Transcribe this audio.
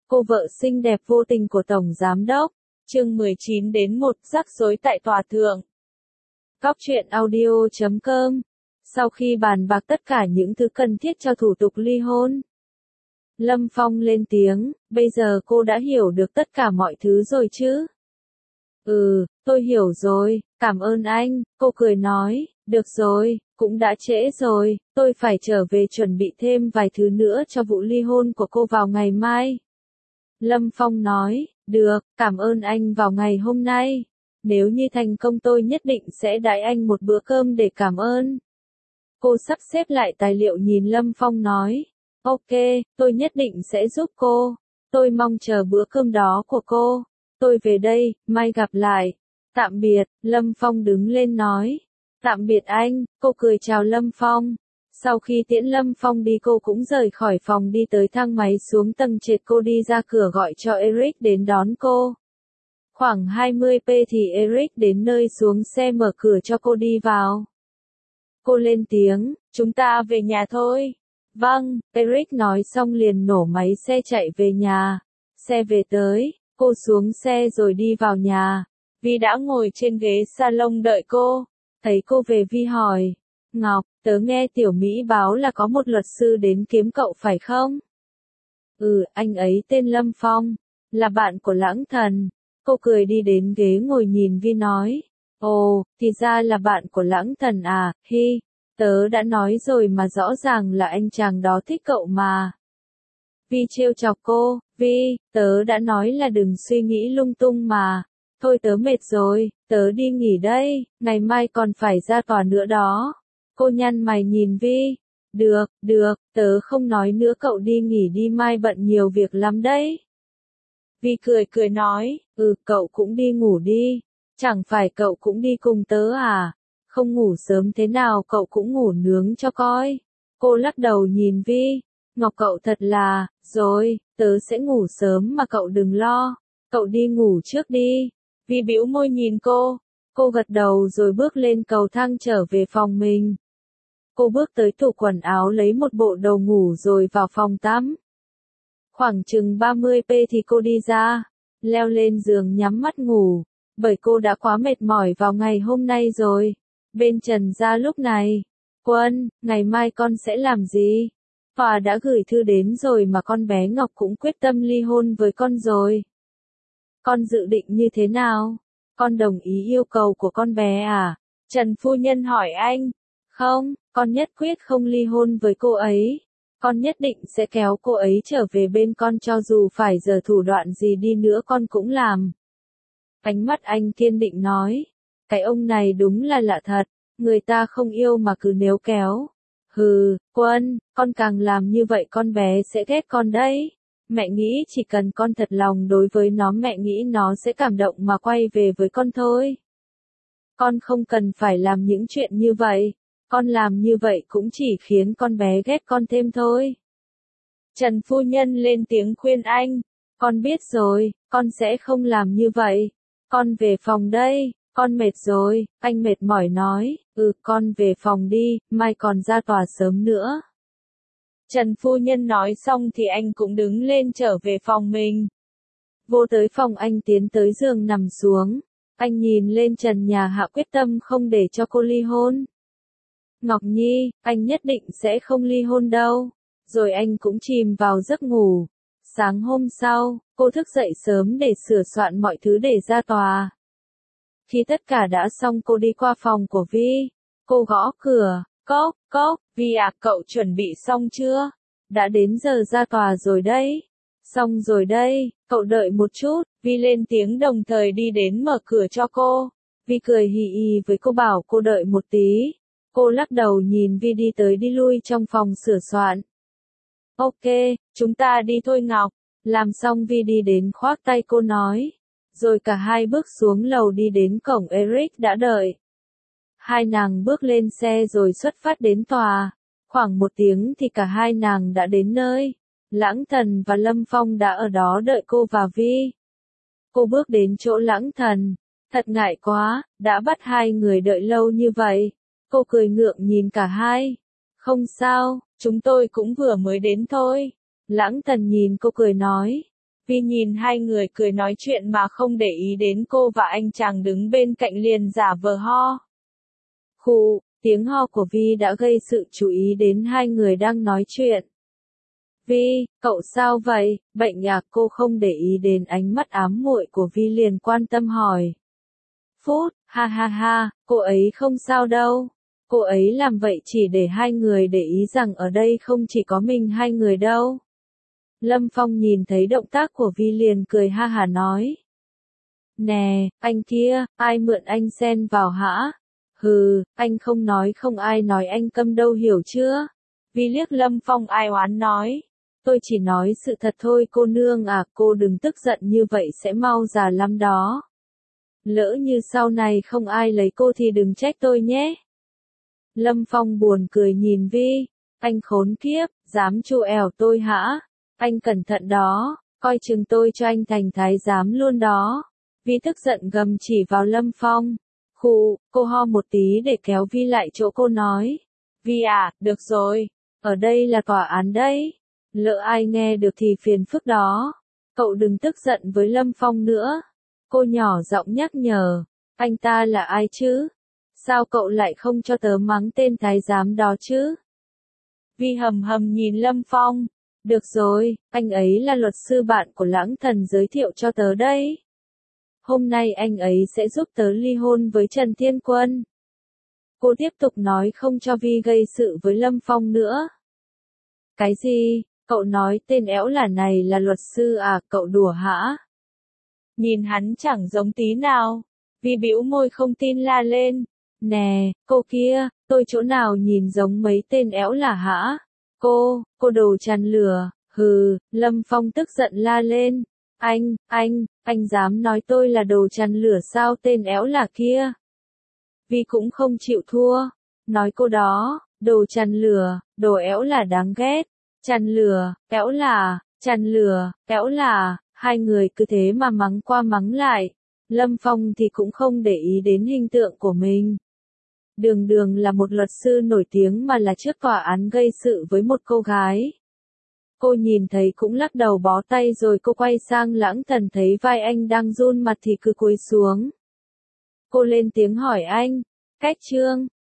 Cô vợ xinh đẹp vô tình của Tổng Giám Đốc. Chương 19 đến 1 rắc rối tại tòa thượng. Góc truyện audio.com. Sau khi bàn bạc tất cả những thứ cần thiết cho thủ tục ly hôn, Lâm Phong lên tiếng, bây giờ cô đã hiểu được tất cả mọi thứ rồi chứ? Tôi hiểu rồi, cảm ơn anh, cô cười nói, được rồi, cũng đã trễ rồi, tôi phải trở về chuẩn bị thêm vài thứ nữa cho vụ ly hôn của cô vào ngày mai. Lâm Phong nói, được, cảm ơn anh vào ngày hôm nay. Nếu như thành công tôi nhất định sẽ đãi anh một bữa cơm để cảm ơn. Cô sắp xếp lại tài liệu nhìn Lâm Phong nói, ok, tôi nhất định sẽ giúp cô. Tôi mong chờ bữa cơm đó của cô. Tôi về đây, mai gặp lại. Tạm biệt, Lâm Phong đứng lên nói. Tạm biệt anh, cô cười chào Lâm Phong. Sau khi tiễn Lâm Phong đi cô cũng rời khỏi phòng đi tới thang máy xuống tầng trệt, cô đi ra cửa gọi cho Eric đến đón cô. Khoảng 20 p thì Eric đến nơi xuống xe mở cửa cho cô đi vào. Cô lên tiếng, chúng ta về nhà thôi. Vâng, Eric nói xong liền nổ máy xe chạy về nhà. Xe về tới, cô xuống xe rồi đi vào nhà. Vi đã ngồi trên ghế salon đợi cô. Thấy cô về Vi hỏi, Ngọc, tớ nghe Tiểu Mỹ báo là có một luật sư đến kiếm cậu phải không? Anh ấy tên Lâm Phong, là bạn của Lãng Thần. Cô cười đi đến ghế ngồi nhìn Vi nói, ồ, thì ra là bạn của Lãng Thần à, hi, tớ đã nói rồi mà rõ ràng là anh chàng đó thích cậu mà. Vi trêu chọc cô, Vi, tớ đã nói là đừng suy nghĩ lung tung mà. Thôi tớ mệt rồi, tớ đi nghỉ đây, ngày mai còn phải ra tòa nữa đó. Cô nhăn mày nhìn Vi. Được, tớ không nói nữa, cậu đi nghỉ đi, mai bận nhiều việc lắm đấy. Vi cười nói, cậu cũng đi ngủ đi. Chẳng phải cậu cũng đi cùng tớ à? Không ngủ sớm thế nào cậu cũng ngủ nướng cho coi. Cô lắc đầu nhìn Vi. Ngọc cậu thật là, rồi, tớ sẽ ngủ sớm mà cậu đừng lo. Cậu đi ngủ trước đi. Vi bĩu môi nhìn cô. Cô gật đầu rồi bước lên cầu thang trở về phòng mình. Cô bước tới tủ quần áo lấy một bộ đồ ngủ rồi vào phòng tắm. Khoảng chừng 30 p thì cô đi ra, leo lên giường nhắm mắt ngủ, bởi cô đã quá mệt mỏi vào ngày hôm nay rồi. Bên Trần gia lúc này, Quân, ngày mai con sẽ làm gì? Tòa đã gửi thư đến rồi mà con bé Ngọc cũng quyết tâm ly hôn với con rồi. Con dự định như thế nào? Con đồng ý yêu cầu của con bé à? Trần phu nhân hỏi anh. Không, con nhất quyết không ly hôn với cô ấy. Con nhất định sẽ kéo cô ấy trở về bên con cho dù phải giở thủ đoạn gì đi nữa con cũng làm. Ánh mắt anh kiên định nói. Cái ông này đúng là lạ thật, người ta không yêu mà cứ níu kéo. Quân, con càng làm như vậy con bé sẽ ghét con đấy. Mẹ nghĩ chỉ cần con thật lòng đối với nó, mẹ nghĩ nó sẽ cảm động mà quay về với con thôi. Con không cần phải làm những chuyện như vậy. Con làm như vậy cũng chỉ khiến con bé ghét con thêm thôi. Trần phu nhân lên tiếng khuyên anh. Con biết rồi, con sẽ không làm như vậy. Con về phòng đây, con mệt rồi, anh mệt mỏi nói. Con về phòng đi, mai còn ra tòa sớm nữa. Trần phu nhân nói xong thì anh cũng đứng lên trở về phòng mình. Vô tới phòng anh tiến tới giường nằm xuống. Anh nhìn lên trần nhà hạ quyết tâm không để cho cô ly hôn. Ngọc Nhi, anh nhất định sẽ không ly hôn đâu. Rồi anh cũng chìm vào giấc ngủ. Sáng hôm sau, cô thức dậy sớm để sửa soạn mọi thứ để ra tòa. Khi tất cả đã xong cô đi qua phòng của Vi. Cô gõ cửa, cốc, Vi à, cậu chuẩn bị xong chưa? Đã đến giờ ra tòa rồi đấy. Xong rồi đây, cậu đợi một chút. Vi lên tiếng đồng thời đi đến mở cửa cho cô. Vi cười hì hì với cô bảo cô đợi một tí. Cô lắc đầu nhìn Vi đi tới đi lui trong phòng sửa soạn. Ok, chúng ta đi thôi Ngọc. Làm xong Vi đi đến khoác tay cô nói. Rồi cả hai bước xuống lầu đi đến cổng Eric đã đợi. Hai nàng bước lên xe rồi xuất phát đến tòa. Khoảng 1 tiếng thì cả hai nàng đã đến nơi. Lãng Thần và Lâm Phong đã ở đó đợi cô và Vi. Cô bước đến chỗ Lãng Thần. Thật ngại quá, đã bắt hai người đợi lâu như vậy. Cô cười ngượng nhìn cả hai. Không sao, chúng tôi cũng vừa mới đến thôi. Lãng Thần nhìn cô cười nói. Vi nhìn hai người cười nói chuyện mà không để ý đến cô và anh chàng đứng bên cạnh liền giả vờ ho. Khụ, tiếng ho của Vi đã gây sự chú ý đến hai người đang nói chuyện. Vi, cậu sao vậy, bệnh à? Cô không để ý đến ánh mắt ám muội của Vi liền quan tâm hỏi. Phút, ha ha ha, cô ấy không sao đâu. Cô ấy làm vậy chỉ để hai người để ý rằng ở đây không chỉ có mình hai người đâu. Lâm Phong nhìn thấy động tác của Vi liền cười ha hả nói. Nè, anh kia, ai mượn anh xen vào hả? Hừ, anh không nói không ai nói anh câm đâu hiểu chưa? Vi liếc Lâm Phong ai oán nói. Tôi chỉ nói sự thật thôi cô nương à, cô đừng tức giận như vậy sẽ mau già lắm đó. Lỡ như sau này không ai lấy cô thì đừng trách tôi nhé. Lâm Phong buồn cười nhìn Vi. Anh khốn kiếp, dám trêu ẻo tôi hả? Anh cẩn thận đó, coi chừng tôi cho anh thành thái giám luôn đó. Vi tức giận gầm chỉ vào Lâm Phong. Khụ, cô ho một tí để kéo Vi lại chỗ cô nói. Vi à, được rồi, ở đây là tòa án đấy. Lỡ ai nghe được thì phiền phức đó. Cậu đừng tức giận với Lâm Phong nữa. Cô nhỏ giọng nhắc nhở. Anh ta là ai chứ? Sao cậu lại không cho tớ mắng tên thái giám đó chứ? Vi hầm hầm nhìn Lâm Phong. Được rồi, anh ấy là luật sư bạn của Lãng Thần giới thiệu cho tớ đấy. Hôm nay anh ấy sẽ giúp tớ ly hôn với Trần Thiên Quân. Cô tiếp tục nói không cho Vi gây sự với Lâm Phong nữa. Cái gì? Cậu nói tên éo là này là luật sư à, cậu đùa hả? Nhìn hắn chẳng giống tí nào. Vi bĩu môi không tin la lên. Nè, cô kia, tôi chỗ nào nhìn giống mấy tên éo là hả? Cô đồ chằn lửa, hừ, Lâm Phong tức giận la lên. Anh dám nói tôi là đồ chằn lửa sao tên éo là kia? Vi cũng không chịu thua. Nói cô đó, đồ chằn lửa, đồ éo là đáng ghét. Chằn lửa, éo là, hai người cứ thế mà mắng qua mắng lại. Lâm Phong thì cũng không để ý đến hình tượng của mình. Đường là một luật sư nổi tiếng mà là trước tòa án gây sự với một cô gái. Cô nhìn thấy cũng lắc đầu bó tay rồi cô quay sang Lãng Thần thấy vai anh đang run mặt thì cứ cúi xuống. Cô lên tiếng hỏi anh, cách trương,